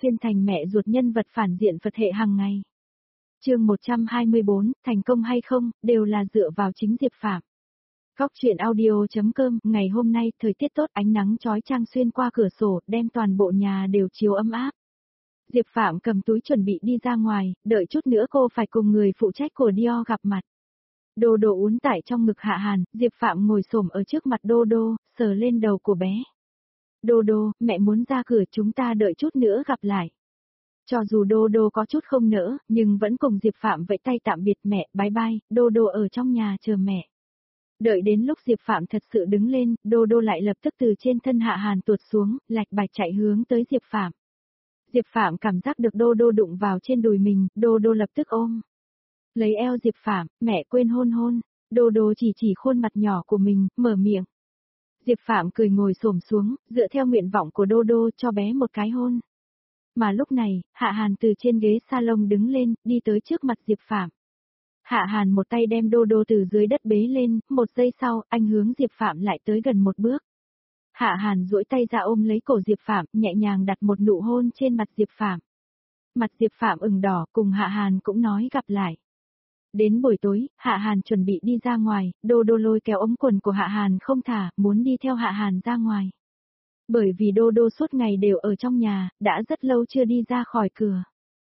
xuyên thành mẹ ruột nhân vật phản diện Phật hệ hàng ngày. Chương 124, thành công hay không, đều là dựa vào chính Diệp Phạm. Góc truyện audio.com, ngày hôm nay thời tiết tốt, ánh nắng chói chang xuyên qua cửa sổ, đem toàn bộ nhà đều chiếu ấm áp. Diệp Phạm cầm túi chuẩn bị đi ra ngoài, đợi chút nữa cô phải cùng người phụ trách của Dior gặp mặt. Đô Đô uốn tại trong ngực Hạ Hàn, Diệp Phạm ngồi xổm ở trước mặt Đô Đô, sờ lên đầu của bé. Đô Đô, mẹ muốn ra cửa, chúng ta đợi chút nữa gặp lại. Cho dù Đô Đô có chút không nỡ, nhưng vẫn cùng Diệp Phạm vẫy tay tạm biệt mẹ, bye bye, Đô Đô ở trong nhà chờ mẹ. Đợi đến lúc Diệp Phạm thật sự đứng lên, Đô Đô lại lập tức từ trên thân Hạ Hàn tuột xuống, lạch bạch chạy hướng tới Diệp Phạm. Diệp Phạm cảm giác được Đô Đô đụng vào trên đùi mình, Đô Đô lập tức ôm. Lấy eo Diệp Phạm, mẹ quên hôn hôn, Đô Đô chỉ khuôn mặt nhỏ của mình, mở miệng. Diệp Phạm cười ngồi xổm xuống, dựa theo nguyện vọng của Đô Đô cho bé một cái hôn. Mà lúc này, Hạ Hàn từ trên ghế salon đứng lên, đi tới trước mặt Diệp Phạm. Hạ Hàn một tay đem Đô Đô từ dưới đất bế lên, một giây sau, anh hướng Diệp Phạm lại tới gần một bước. Hạ Hàn duỗi tay ra ôm lấy cổ Diệp Phạm, nhẹ nhàng đặt một nụ hôn trên mặt Diệp Phạm. Mặt Diệp Phạm ửng đỏ, cùng Hạ Hàn cũng nói gặp lại. Đến buổi tối, Hạ Hàn chuẩn bị đi ra ngoài, Đô Đô lôi kéo ống quần của Hạ Hàn không thả, muốn đi theo Hạ Hàn ra ngoài. Bởi vì Đô Đô suốt ngày đều ở trong nhà, đã rất lâu chưa đi ra khỏi cửa.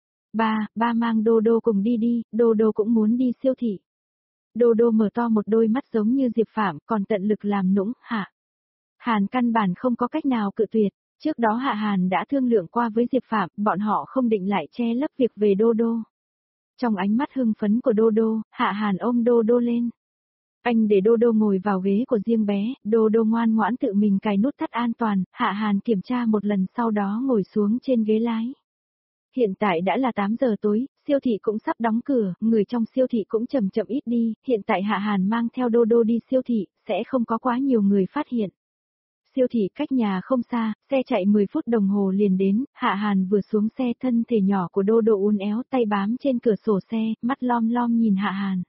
Ba mang Đô Đô cùng đi, Đô Đô cũng muốn đi siêu thị. Đô Đô mở to một đôi mắt giống như Diệp Phạm, còn tận lực làm nũng, Hạ Hàn căn bản không có cách nào cự tuyệt. Trước đó Hạ Hàn đã thương lượng qua với Diệp Phạm, bọn họ không định lại che lấp việc về Đô Đô. Trong ánh mắt hưng phấn của Đô Đô, Hạ Hàn ôm Đô Đô lên. Anh để Đô Đô ngồi vào ghế của riêng bé, Đô Đô ngoan ngoãn tự mình cài nút thắt an toàn, Hạ Hàn kiểm tra một lần sau đó ngồi xuống trên ghế lái. Hiện tại đã là 8 giờ tối, siêu thị cũng sắp đóng cửa, người trong siêu thị cũng chậm ít đi, hiện tại Hạ Hàn mang theo Đô Đô đi siêu thị, sẽ không có quá nhiều người phát hiện. Siêu thị cách nhà không xa, xe chạy 10 phút đồng hồ liền đến, Hạ Hàn vừa xuống xe, thân thể nhỏ của Đô Đô uốn éo, tay bám trên cửa sổ xe, mắt lom lom nhìn Hạ Hàn.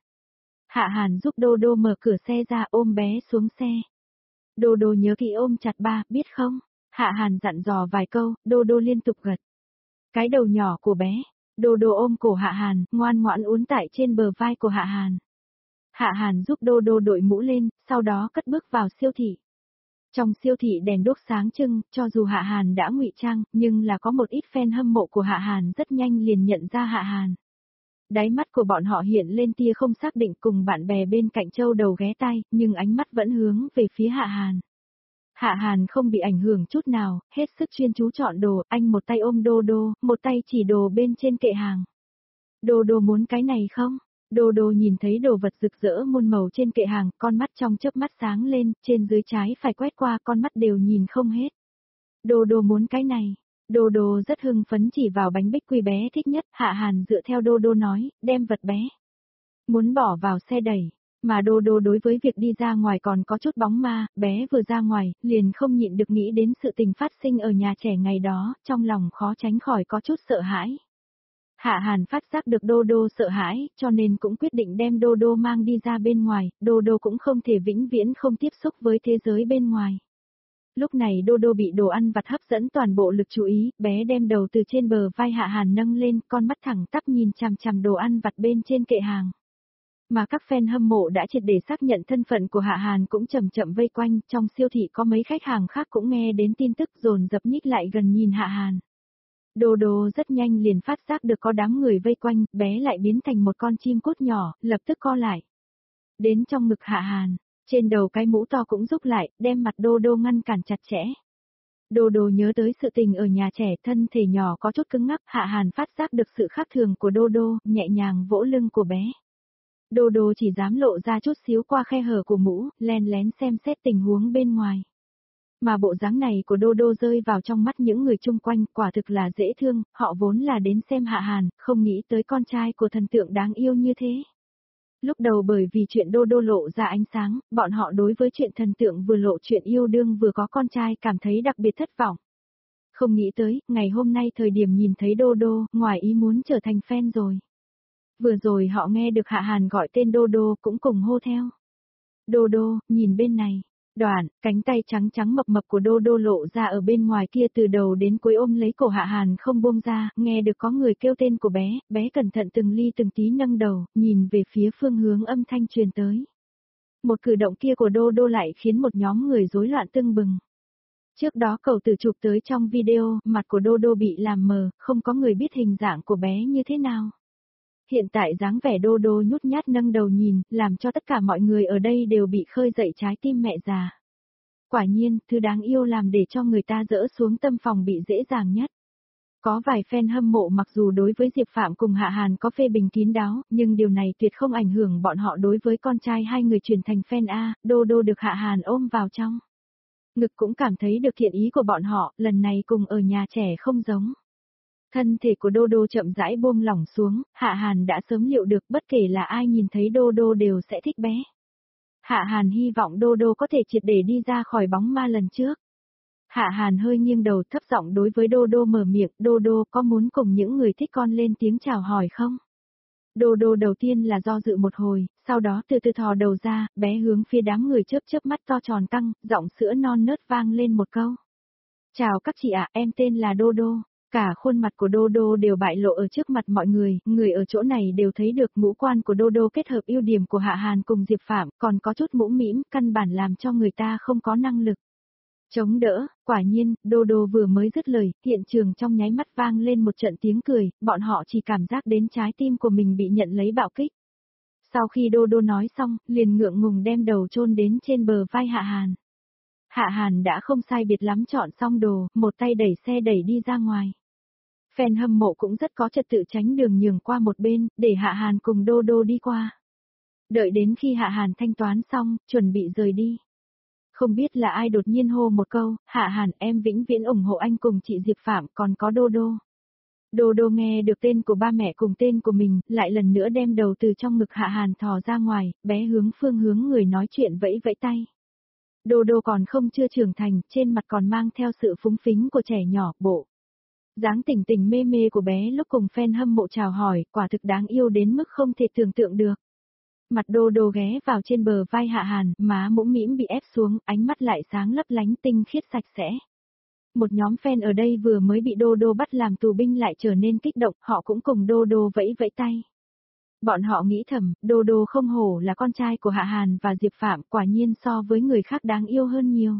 Hạ Hàn giúp Đô Đô mở cửa xe ra, ôm bé xuống xe. Đô Đô nhớ kỹ ôm chặt ba, biết không? Hạ Hàn dặn dò vài câu, Đô Đô liên tục gật. Cái đầu nhỏ của bé, Đô Đô ôm cổ Hạ Hàn, ngoan ngoãn uốn tại trên bờ vai của Hạ Hàn. Hạ Hàn giúp Đô Đô đội mũ lên, sau đó cất bước vào siêu thị. Trong siêu thị đèn đuốc sáng trưng, cho dù Hạ Hàn đã ngụy trang, nhưng là có một ít fan hâm mộ của Hạ Hàn rất nhanh liền nhận ra Hạ Hàn. Đáy mắt của bọn họ hiện lên tia không xác định, cùng bạn bè bên cạnh châu đầu ghé tai, nhưng ánh mắt vẫn hướng về phía Hạ Hàn. Hạ Hàn không bị ảnh hưởng chút nào, hết sức chuyên chú chọn đồ, anh một tay ôm Đô Đô, một tay chỉ đồ bên trên kệ hàng. Đô Đô muốn cái này không? Đô Đô nhìn thấy đồ vật rực rỡ muôn màu trên kệ hàng, con mắt trong chớp mắt sáng lên, trên dưới trái phải quét qua, con mắt đều nhìn không hết. Đô Đô muốn cái này. Đô Đô rất hưng phấn chỉ vào bánh bích quy bé thích nhất, Hạ Hàn dựa theo Đô Đô nói, đem vật bé muốn bỏ vào xe đẩy, mà Đô Đô đối với việc đi ra ngoài còn có chút bóng ma, bé vừa ra ngoài, liền không nhịn được nghĩ đến sự tình phát sinh ở nhà trẻ ngày đó, trong lòng khó tránh khỏi có chút sợ hãi. Hạ Hàn phát giác được Đô Đô sợ hãi, cho nên cũng quyết định đem Đô Đô mang đi ra bên ngoài, Đô Đô cũng không thể vĩnh viễn không tiếp xúc với thế giới bên ngoài. Lúc này Đô Đô bị đồ ăn vặt hấp dẫn toàn bộ lực chú ý, bé đem đầu từ trên bờ vai Hạ Hàn nâng lên, con mắt thẳng tắp nhìn chằm chằm đồ ăn vặt bên trên kệ hàng. Mà các fan hâm mộ đã triệt để xác nhận thân phận của Hạ Hàn cũng chậm vây quanh, trong siêu thị có mấy khách hàng khác cũng nghe đến tin tức dồn dập nhích lại gần nhìn Hạ Hàn. Đô Đô rất nhanh liền phát giác được có đám người vây quanh, bé lại biến thành một con chim cút nhỏ, lập tức co lại. Đến trong ngực Hạ Hàn, trên đầu cái mũ to cũng rúc lại, đem mặt Đô Đô ngăn cản chặt chẽ. Đô Đô nhớ tới sự tình ở nhà trẻ, thân thể nhỏ có chút cứng ngắc, Hạ Hàn phát giác được sự khác thường của Đô Đô, nhẹ nhàng vỗ lưng của bé. Đô Đô chỉ dám lộ ra chút xíu qua khe hở của mũ, len lén xem xét tình huống bên ngoài. Mà bộ dáng này của Đô Đô rơi vào trong mắt những người chung quanh, quả thực là dễ thương, họ vốn là đến xem Hạ Hàn, không nghĩ tới con trai của thần tượng đáng yêu như thế. Lúc đầu bởi vì chuyện Đô Đô lộ ra ánh sáng, bọn họ đối với chuyện thần tượng vừa lộ chuyện yêu đương vừa có con trai cảm thấy đặc biệt thất vọng. Không nghĩ tới, ngày hôm nay thời điểm nhìn thấy Đô Đô, ngoài ý muốn trở thành fan rồi. Vừa rồi họ nghe được Hạ Hàn gọi tên Đô Đô cũng cùng hô theo. Đô Đô, nhìn bên này. Đoạn, cánh tay trắng trắng mập mập của Đô Đô lộ ra ở bên ngoài kia từ đầu đến cuối ôm lấy cổ Hạ Hàn không buông ra, nghe được có người kêu tên của bé, bé cẩn thận từng ly từng tí nâng đầu, nhìn về phía phương hướng âm thanh truyền tới. Một cử động kia của Đô Đô lại khiến một nhóm người rối loạn tưng bừng. Trước đó cậu tự chụp tới trong video, mặt của Đô Đô bị làm mờ, không có người biết hình dạng của bé như thế nào. Hiện tại dáng vẻ Đô Đô nhút nhát nâng đầu nhìn, làm cho tất cả mọi người ở đây đều bị khơi dậy trái tim mẹ già. Quả nhiên, thứ đáng yêu làm để cho người ta dỡ xuống tâm phòng bị dễ dàng nhất. Có vài fan hâm mộ mặc dù đối với Diệp Phạm cùng Hạ Hàn có phê bình kín đáo, nhưng điều này tuyệt không ảnh hưởng bọn họ đối với con trai hai người chuyển thành fan A, Đô Đô được Hạ Hàn ôm vào trong. Ngực cũng cảm thấy được thiện ý của bọn họ, lần này cùng ở nhà trẻ không giống. Thân thể của Đô Đô chậm rãi buông lỏng xuống, Hạ Hàn đã sớm liệu được bất kể là ai nhìn thấy Đô Đô đều sẽ thích bé. Hạ Hàn hy vọng Đô Đô có thể triệt để đi ra khỏi bóng ma lần trước. Hạ Hàn hơi nghiêng đầu thấp giọng đối với Đô Đô mở miệng, Đô Đô có muốn cùng những người thích con lên tiếng chào hỏi không? Đô Đô đầu tiên là do dự một hồi, sau đó từ từ thò đầu ra, bé hướng phía đám người chớp chớp mắt to tròn căng, giọng sữa non nớt vang lên một câu. Chào các chị ạ, em tên là Đô Đô. Cả khuôn mặt của Đô Đô đều bại lộ ở trước mặt mọi người ở chỗ này đều thấy được ngũ quan của Đô Đô kết hợp ưu điểm của Hạ Hàn cùng Diệp Phạm, còn có chút mũm mĩm, căn bản làm cho người ta không có năng lực chống đỡ. Quả nhiên, Đô Đô vừa mới dứt lời, hiện trường trong nháy mắt vang lên một trận tiếng cười, bọn họ chỉ cảm giác đến trái tim của mình bị nhận lấy bạo kích. Sau khi Đô Đô nói xong, liền ngượng ngùng đem đầu chôn đến trên bờ vai Hạ Hàn. Hạ Hàn đã không sai biệt lắm chọn xong đồ, một tay đẩy xe đẩy đi ra ngoài. Fan hâm mộ cũng rất có trật tự tránh đường nhường qua một bên, để Hạ Hàn cùng Đô Đô đi qua. Đợi đến khi Hạ Hàn thanh toán xong, chuẩn bị rời đi. Không biết là ai đột nhiên hô một câu, Hạ Hàn em vĩnh viễn ủng hộ anh cùng chị Diệp Phạm còn có Đô Đô. Đô Đô nghe được tên của ba mẹ cùng tên của mình, lại lần nữa đem đầu từ trong ngực Hạ Hàn thò ra ngoài, bé hướng phương hướng người nói chuyện vẫy vẫy tay. Đô Đô còn không chưa trưởng thành, trên mặt còn mang theo sự phúng phính của trẻ nhỏ, bộ dáng tỉnh tỉnh mê mê của bé lúc cùng fan hâm mộ chào hỏi, quả thực đáng yêu đến mức không thể tưởng tượng được. Mặt Đô Đô ghé vào trên bờ vai Hạ Hàn, má mũm mĩm bị ép xuống, ánh mắt lại sáng lấp lánh tinh khiết sạch sẽ. Một nhóm fan ở đây vừa mới bị Đô Đô bắt làm tù binh lại trở nên kích động, họ cũng cùng Đô Đô vẫy vẫy tay. Bọn họ nghĩ thầm, Đô Đô không hổ là con trai của Hạ Hàn và Diệp Phạm, quả nhiên so với người khác đáng yêu hơn nhiều.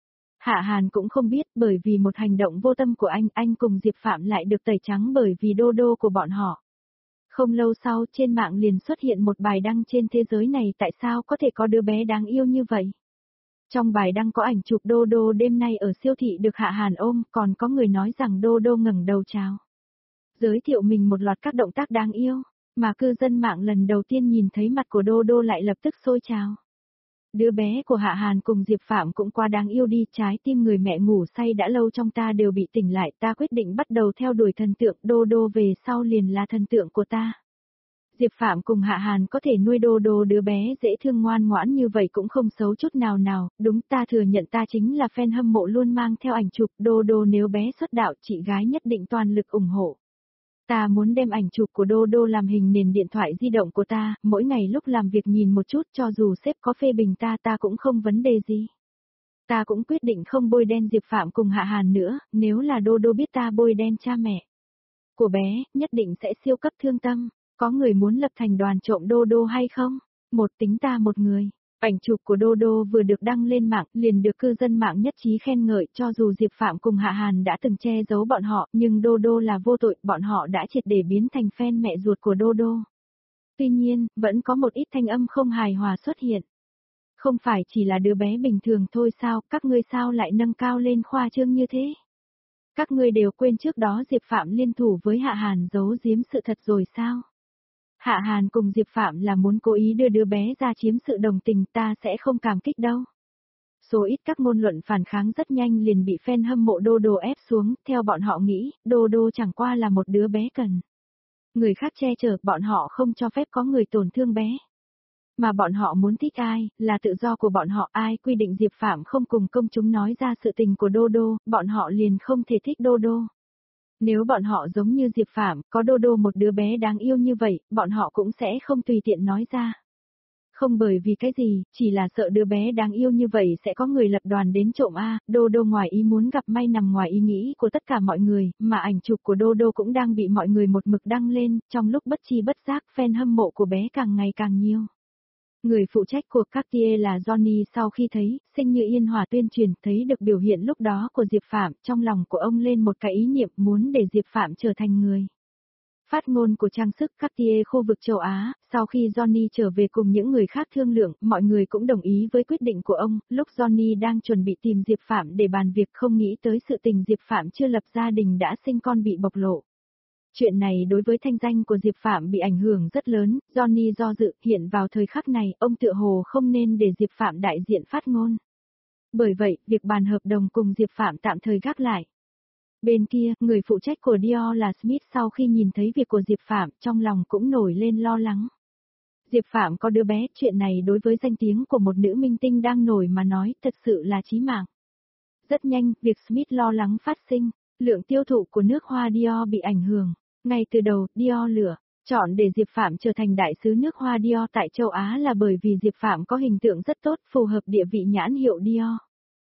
Hạ Hàn cũng không biết, bởi vì một hành động vô tâm của anh cùng Diệp Phạm lại được tẩy trắng bởi vì Đô Đô của bọn họ. Không lâu sau, trên mạng liền xuất hiện một bài đăng trên thế giới này tại sao có thể có đứa bé đáng yêu như vậy. Trong bài đăng có ảnh chụp Đô Đô đêm nay ở siêu thị được Hạ Hàn ôm, còn có người nói rằng Đô Đô ngẩng đầu chào. Giới thiệu mình một loạt các động tác đáng yêu, mà cư dân mạng lần đầu tiên nhìn thấy mặt của Đô Đô lại lập tức sôi trào. Đứa bé của Hạ Hàn cùng Diệp Phạm cũng quá đáng yêu đi, trái tim người mẹ ngủ say đã lâu trong ta đều bị tỉnh lại, ta quyết định bắt đầu theo đuổi thần tượng, Đô Đô về sau liền là thần tượng của ta. Diệp Phạm cùng Hạ Hàn có thể nuôi Đô Đô đứa bé dễ thương ngoan ngoãn như vậy cũng không xấu chút nào nào, đúng ta thừa nhận ta chính là fan hâm mộ luôn mang theo ảnh chụp Đô Đô nếu bé xuất đạo chị gái nhất định toàn lực ủng hộ. Ta muốn đem ảnh chụp của Đô Đô làm hình nền điện thoại di động của ta, mỗi ngày lúc làm việc nhìn một chút cho dù sếp có phê bình ta cũng không vấn đề gì. Ta cũng quyết định không bôi đen Diệp Phạm cùng Hạ Hàn nữa, nếu là Đô Đô biết ta bôi đen cha mẹ của bé, nhất định sẽ siêu cấp thương tâm. Có người muốn lập thành đoàn trộm Đô Đô hay không? Một tính ta một người. Ảnh chụp của Đô Đô vừa được đăng lên mạng, liền được cư dân mạng nhất trí khen ngợi, cho dù Diệp Phạm cùng Hạ Hàn đã từng che giấu bọn họ, nhưng Đô Đô là vô tội, bọn họ đã triệt để biến thành fan mẹ ruột của Đô Đô. Tuy nhiên, vẫn có một ít thanh âm không hài hòa xuất hiện. Không phải chỉ là đứa bé bình thường thôi sao, các ngươi sao lại nâng cao lên khoa trương như thế? Các ngươi đều quên trước đó Diệp Phạm liên thủ với Hạ Hàn giấu giếm sự thật rồi sao? Hạ Hàn cùng Diệp Phạm là muốn cố ý đưa đứa bé ra chiếm sự đồng tình, ta sẽ không cảm kích đâu. Số ít các ngôn luận phản kháng rất nhanh liền bị fan hâm mộ Đô Đô ép xuống, theo bọn họ nghĩ, Đô Đô chẳng qua là một đứa bé cần người khác che chở, bọn họ không cho phép có người tổn thương bé. Mà bọn họ muốn thích ai, là tự do của bọn họ, ai quy định Diệp Phạm không cùng công chúng nói ra sự tình của Đô Đô, bọn họ liền không thể thích Đô Đô. Nếu bọn họ giống như Diệp Phạm, có Đô Đô một đứa bé đáng yêu như vậy, bọn họ cũng sẽ không tùy tiện nói ra. Không bởi vì cái gì, chỉ là sợ đứa bé đáng yêu như vậy sẽ có người lập đoàn đến trộm a. Đô Đô ngoài ý muốn gặp may nằm ngoài ý nghĩ của tất cả mọi người, mà ảnh chụp của Đô Đô cũng đang bị mọi người một mực đăng lên, trong lúc bất chi bất giác fan hâm mộ của bé càng ngày càng nhiều. Người phụ trách của Cartier là Johnny sau khi thấy, Sinh Như Yên Hòa tuyên truyền thấy được biểu hiện lúc đó của Diệp Phạm, trong lòng của ông lên một cái ý niệm muốn để Diệp Phạm trở thành người phát ngôn của trang sức Cartier khu vực châu Á. Sau khi Johnny trở về cùng những người khác thương lượng, mọi người cũng đồng ý với quyết định của ông. Lúc Johnny đang chuẩn bị tìm Diệp Phạm để bàn việc, không nghĩ tới sự tình Diệp Phạm chưa lập gia đình đã sinh con bị bộc lộ. Chuyện này đối với thanh danh của Diệp Phạm bị ảnh hưởng rất lớn. Johnny do dự, hiện vào thời khắc này, ông tựa hồ không nên để Diệp Phạm đại diện phát ngôn. Bởi vậy, việc bàn hợp đồng cùng Diệp Phạm tạm thời gác lại. Bên kia, người phụ trách của Dior là Smith sau khi nhìn thấy việc của Diệp Phạm, trong lòng cũng nổi lên lo lắng. Diệp Phạm có đứa bé, chuyện này đối với danh tiếng của một nữ minh tinh đang nổi mà nói, thật sự là chí mạng. Rất nhanh, việc Smith lo lắng phát sinh, lượng tiêu thụ của nước hoa Dior bị ảnh hưởng. Ngay từ đầu, Dior chọn để Diệp Phạm trở thành đại sứ nước hoa Dior tại châu Á là bởi vì Diệp Phạm có hình tượng rất tốt, phù hợp địa vị nhãn hiệu Dior.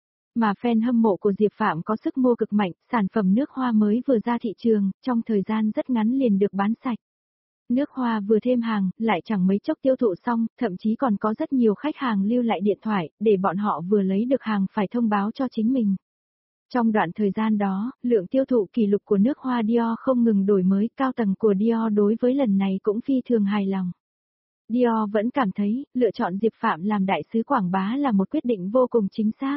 Mà fan hâm mộ của Diệp Phạm có sức mua cực mạnh, sản phẩm nước hoa mới vừa ra thị trường, trong thời gian rất ngắn liền được bán sạch. Nước hoa vừa thêm hàng, lại chẳng mấy chốc tiêu thụ xong, thậm chí còn có rất nhiều khách hàng lưu lại điện thoại, để bọn họ vừa lấy được hàng phải thông báo cho chính mình. Trong đoạn thời gian đó, lượng tiêu thụ kỷ lục của nước hoa Dior không ngừng đổi mới, cao tầng của Dior đối với lần này cũng phi thường hài lòng. Dior vẫn cảm thấy, lựa chọn Diệp Phạm làm đại sứ quảng bá là một quyết định vô cùng chính xác.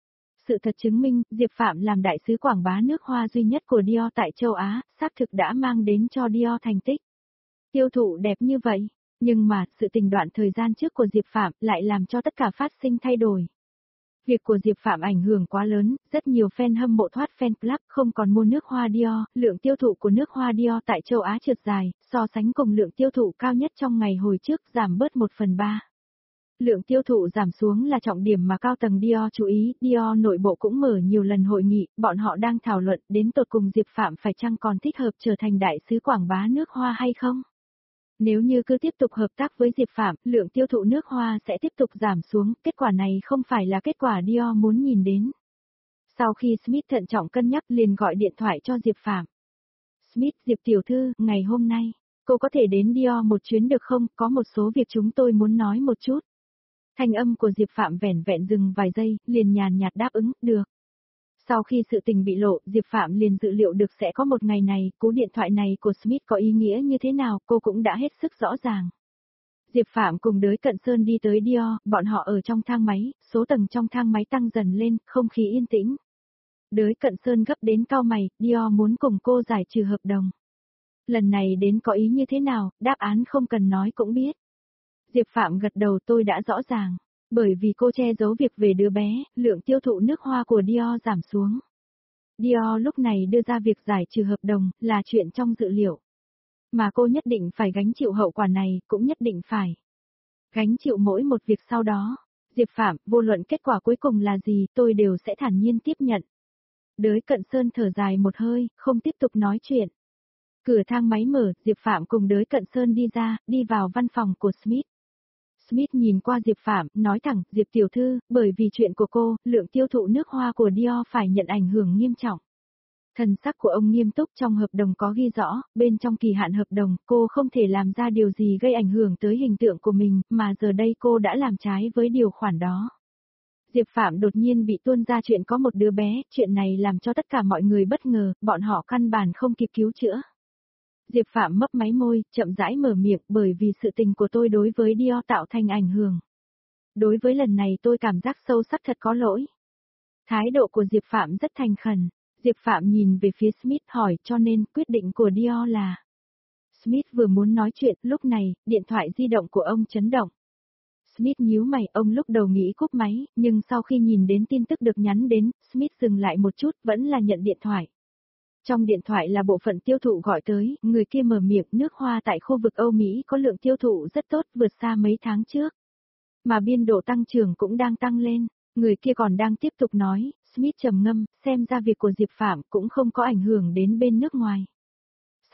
Sự thật chứng minh, Diệp Phạm làm đại sứ quảng bá nước hoa duy nhất của Dior tại châu Á, xác thực đã mang đến cho Dior thành tích. Tiêu thụ đẹp như vậy, nhưng mà, sự tình đoạn thời gian trước của Diệp Phạm lại làm cho tất cả phát sinh thay đổi. Việc của Diệp Phạm ảnh hưởng quá lớn, rất nhiều fan hâm mộ thoát fan club không còn mua nước hoa Dior, lượng tiêu thụ của nước hoa Dior tại châu Á trượt dài, so sánh cùng lượng tiêu thụ cao nhất trong ngày hồi trước giảm bớt 1/3. Lượng tiêu thụ giảm xuống là trọng điểm mà cao tầng Dior chú ý, Dior nội bộ cũng mở nhiều lần hội nghị, bọn họ đang thảo luận đến tột cùng Diệp Phạm phải chăng còn thích hợp trở thành đại sứ quảng bá nước hoa hay không. Nếu như cứ tiếp tục hợp tác với Diệp Phạm, lượng tiêu thụ nước hoa sẽ tiếp tục giảm xuống, kết quả này không phải là kết quả Dior muốn nhìn đến. Sau khi Smith thận trọng cân nhắc liền gọi điện thoại cho Diệp Phạm. Smith, Diệp tiểu thư, ngày hôm nay, cô có thể đến Dior một chuyến được không, có một số việc chúng tôi muốn nói một chút. Thanh âm của Diệp Phạm vẻn vẹn dừng vài giây, liền nhàn nhạt đáp ứng, được. Sau khi sự tình bị lộ, Diệp Phạm liền dự liệu được sẽ có một ngày này, cú điện thoại này của Smith có ý nghĩa như thế nào, cô cũng đã hết sức rõ ràng. Diệp Phạm cùng đới Cận Sơn đi tới Dior, bọn họ ở trong thang máy, số tầng trong thang máy tăng dần lên, không khí yên tĩnh. Đới Cận Sơn gấp đến cau mày, Dior muốn cùng cô giải trừ hợp đồng. Lần này đến có ý như thế nào, đáp án không cần nói cũng biết. Diệp Phạm gật đầu, tôi đã rõ ràng. Bởi vì cô che giấu việc về đứa bé, lượng tiêu thụ nước hoa của Dior giảm xuống. Dior lúc này đưa ra việc giải trừ hợp đồng, là chuyện trong dự liệu. Mà cô nhất định phải gánh chịu hậu quả này, cũng nhất định phải gánh chịu mỗi một việc sau đó. Diệp Phạm, vô luận kết quả cuối cùng là gì, tôi đều sẽ thản nhiên tiếp nhận. Đới Cận Sơn thở dài một hơi, không tiếp tục nói chuyện. Cửa thang máy mở, Diệp Phạm cùng Đới Cận Sơn đi ra, đi vào văn phòng của Smith. Smith nhìn qua Diệp Phạm, nói thẳng, Diệp tiểu thư, bởi vì chuyện của cô, lượng tiêu thụ nước hoa của Dior phải nhận ảnh hưởng nghiêm trọng. Thần sắc của ông nghiêm túc, trong hợp đồng có ghi rõ, bên trong kỳ hạn hợp đồng, cô không thể làm ra điều gì gây ảnh hưởng tới hình tượng của mình, mà giờ đây cô đã làm trái với điều khoản đó. Diệp Phạm đột nhiên bị tuôn ra chuyện có một đứa bé, chuyện này làm cho tất cả mọi người bất ngờ, bọn họ căn bản không kịp cứu chữa. Diệp Phạm mấp máy môi, chậm rãi mở miệng, bởi vì sự tình của tôi đối với Dior tạo thành ảnh hưởng. Đối với lần này tôi cảm giác sâu sắc thật có lỗi. Thái độ của Diệp Phạm rất thành khẩn. Diệp Phạm nhìn về phía Smith hỏi, cho nên quyết định của Dior là. Smith vừa muốn nói chuyện, lúc này, điện thoại di động của ông chấn động. Smith nhíu mày, ông lúc đầu nghĩ cúp máy, nhưng sau khi nhìn đến tin tức được nhắn đến, Smith dừng lại một chút, vẫn là nhận điện thoại. Trong điện thoại là bộ phận tiêu thụ gọi tới, người kia mở miệng, nước hoa tại khu vực Âu Mỹ có lượng tiêu thụ rất tốt, vượt xa mấy tháng trước. Mà biên độ tăng trưởng cũng đang tăng lên, người kia còn đang tiếp tục nói, Smith trầm ngâm, xem ra việc của Diệp Phạm cũng không có ảnh hưởng đến bên nước ngoài.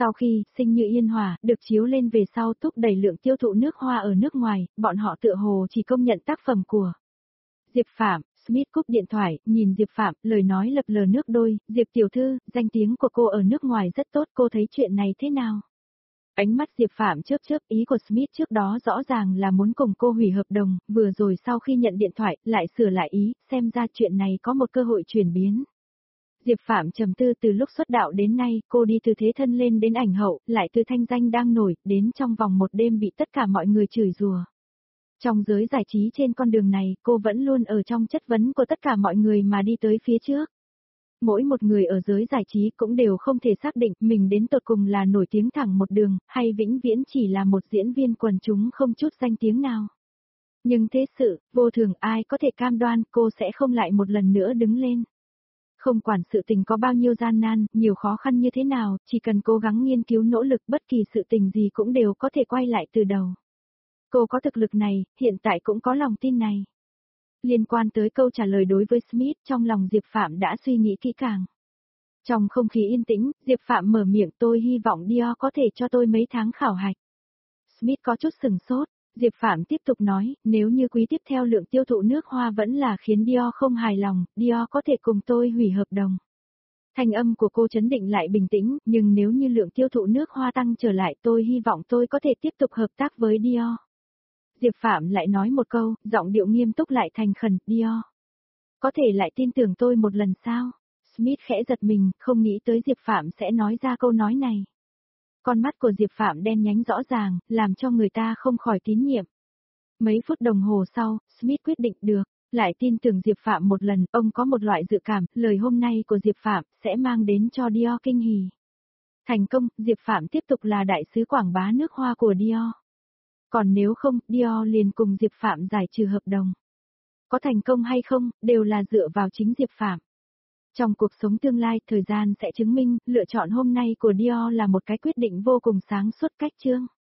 Sau khi Sinh Như Yên Hòa được chiếu lên về sau thúc đẩy lượng tiêu thụ nước hoa ở nước ngoài, bọn họ tựa hồ chỉ công nhận tác phẩm của Diệp Phạm. Smith cúp điện thoại, nhìn Diệp Phạm, lời nói lập lờ nước đôi, Diệp tiểu thư, danh tiếng của cô ở nước ngoài rất tốt, cô thấy chuyện này thế nào? Ánh mắt Diệp Phạm chớp chớp, ý của Smith trước đó rõ ràng là muốn cùng cô hủy hợp đồng, vừa rồi sau khi nhận điện thoại, lại sửa lại ý, xem ra chuyện này có một cơ hội chuyển biến. Diệp Phạm trầm tư, từ lúc xuất đạo đến nay, cô đi từ thế thân lên đến ảnh hậu, lại từ thanh danh đang nổi, đến trong vòng một đêm bị tất cả mọi người chửi rủa. Trong giới giải trí trên con đường này, cô vẫn luôn ở trong chất vấn của tất cả mọi người mà đi tới phía trước. Mỗi một người ở giới giải trí cũng đều không thể xác định mình đến tột cùng là nổi tiếng thẳng một đường, hay vĩnh viễn chỉ là một diễn viên quần chúng không chút danh tiếng nào. Nhưng thế sự, vô thường, ai có thể cam đoan cô sẽ không lại một lần nữa đứng lên. Không quản sự tình có bao nhiêu gian nan, nhiều khó khăn như thế nào, chỉ cần cố gắng nghiên cứu nỗ lực, bất kỳ sự tình gì cũng đều có thể quay lại từ đầu. Cô có thực lực này, hiện tại cũng có lòng tin này. Liên quan tới câu trả lời đối với Smith, trong lòng Diệp Phạm đã suy nghĩ kỹ càng. Trong không khí yên tĩnh, Diệp Phạm mở miệng, tôi hy vọng Dior có thể cho tôi mấy tháng khảo hạch. Smith có chút sừng sốt, Diệp Phạm tiếp tục nói, nếu như quý tiếp theo lượng tiêu thụ nước hoa vẫn là khiến Dior không hài lòng, Dior có thể cùng tôi hủy hợp đồng. Thanh âm của cô chấn định lại bình tĩnh, nhưng nếu như lượng tiêu thụ nước hoa tăng trở lại, tôi hy vọng tôi có thể tiếp tục hợp tác với Dior. Diệp Phạm lại nói một câu, giọng điệu nghiêm túc lại thành khẩn, Dior. Có thể lại tin tưởng tôi một lần sao? Smith khẽ giật mình, không nghĩ tới Diệp Phạm sẽ nói ra câu nói này. Con mắt của Diệp Phạm đen nhánh rõ ràng, làm cho người ta không khỏi tín nhiệm. Mấy phút đồng hồ sau, Smith quyết định được, lại tin tưởng Diệp Phạm một lần, ông có một loại dự cảm, lời hôm nay của Diệp Phạm sẽ mang đến cho Dior kinh hỉ. Thành công, Diệp Phạm tiếp tục là đại sứ quảng bá nước hoa của Dior. Còn nếu không, Dior liền cùng Diệp Phạm giải trừ hợp đồng. Có thành công hay không, đều là dựa vào chính Diệp Phạm. Trong cuộc sống tương lai, thời gian sẽ chứng minh, lựa chọn hôm nay của Dior là một cái quyết định vô cùng sáng suốt cách chương.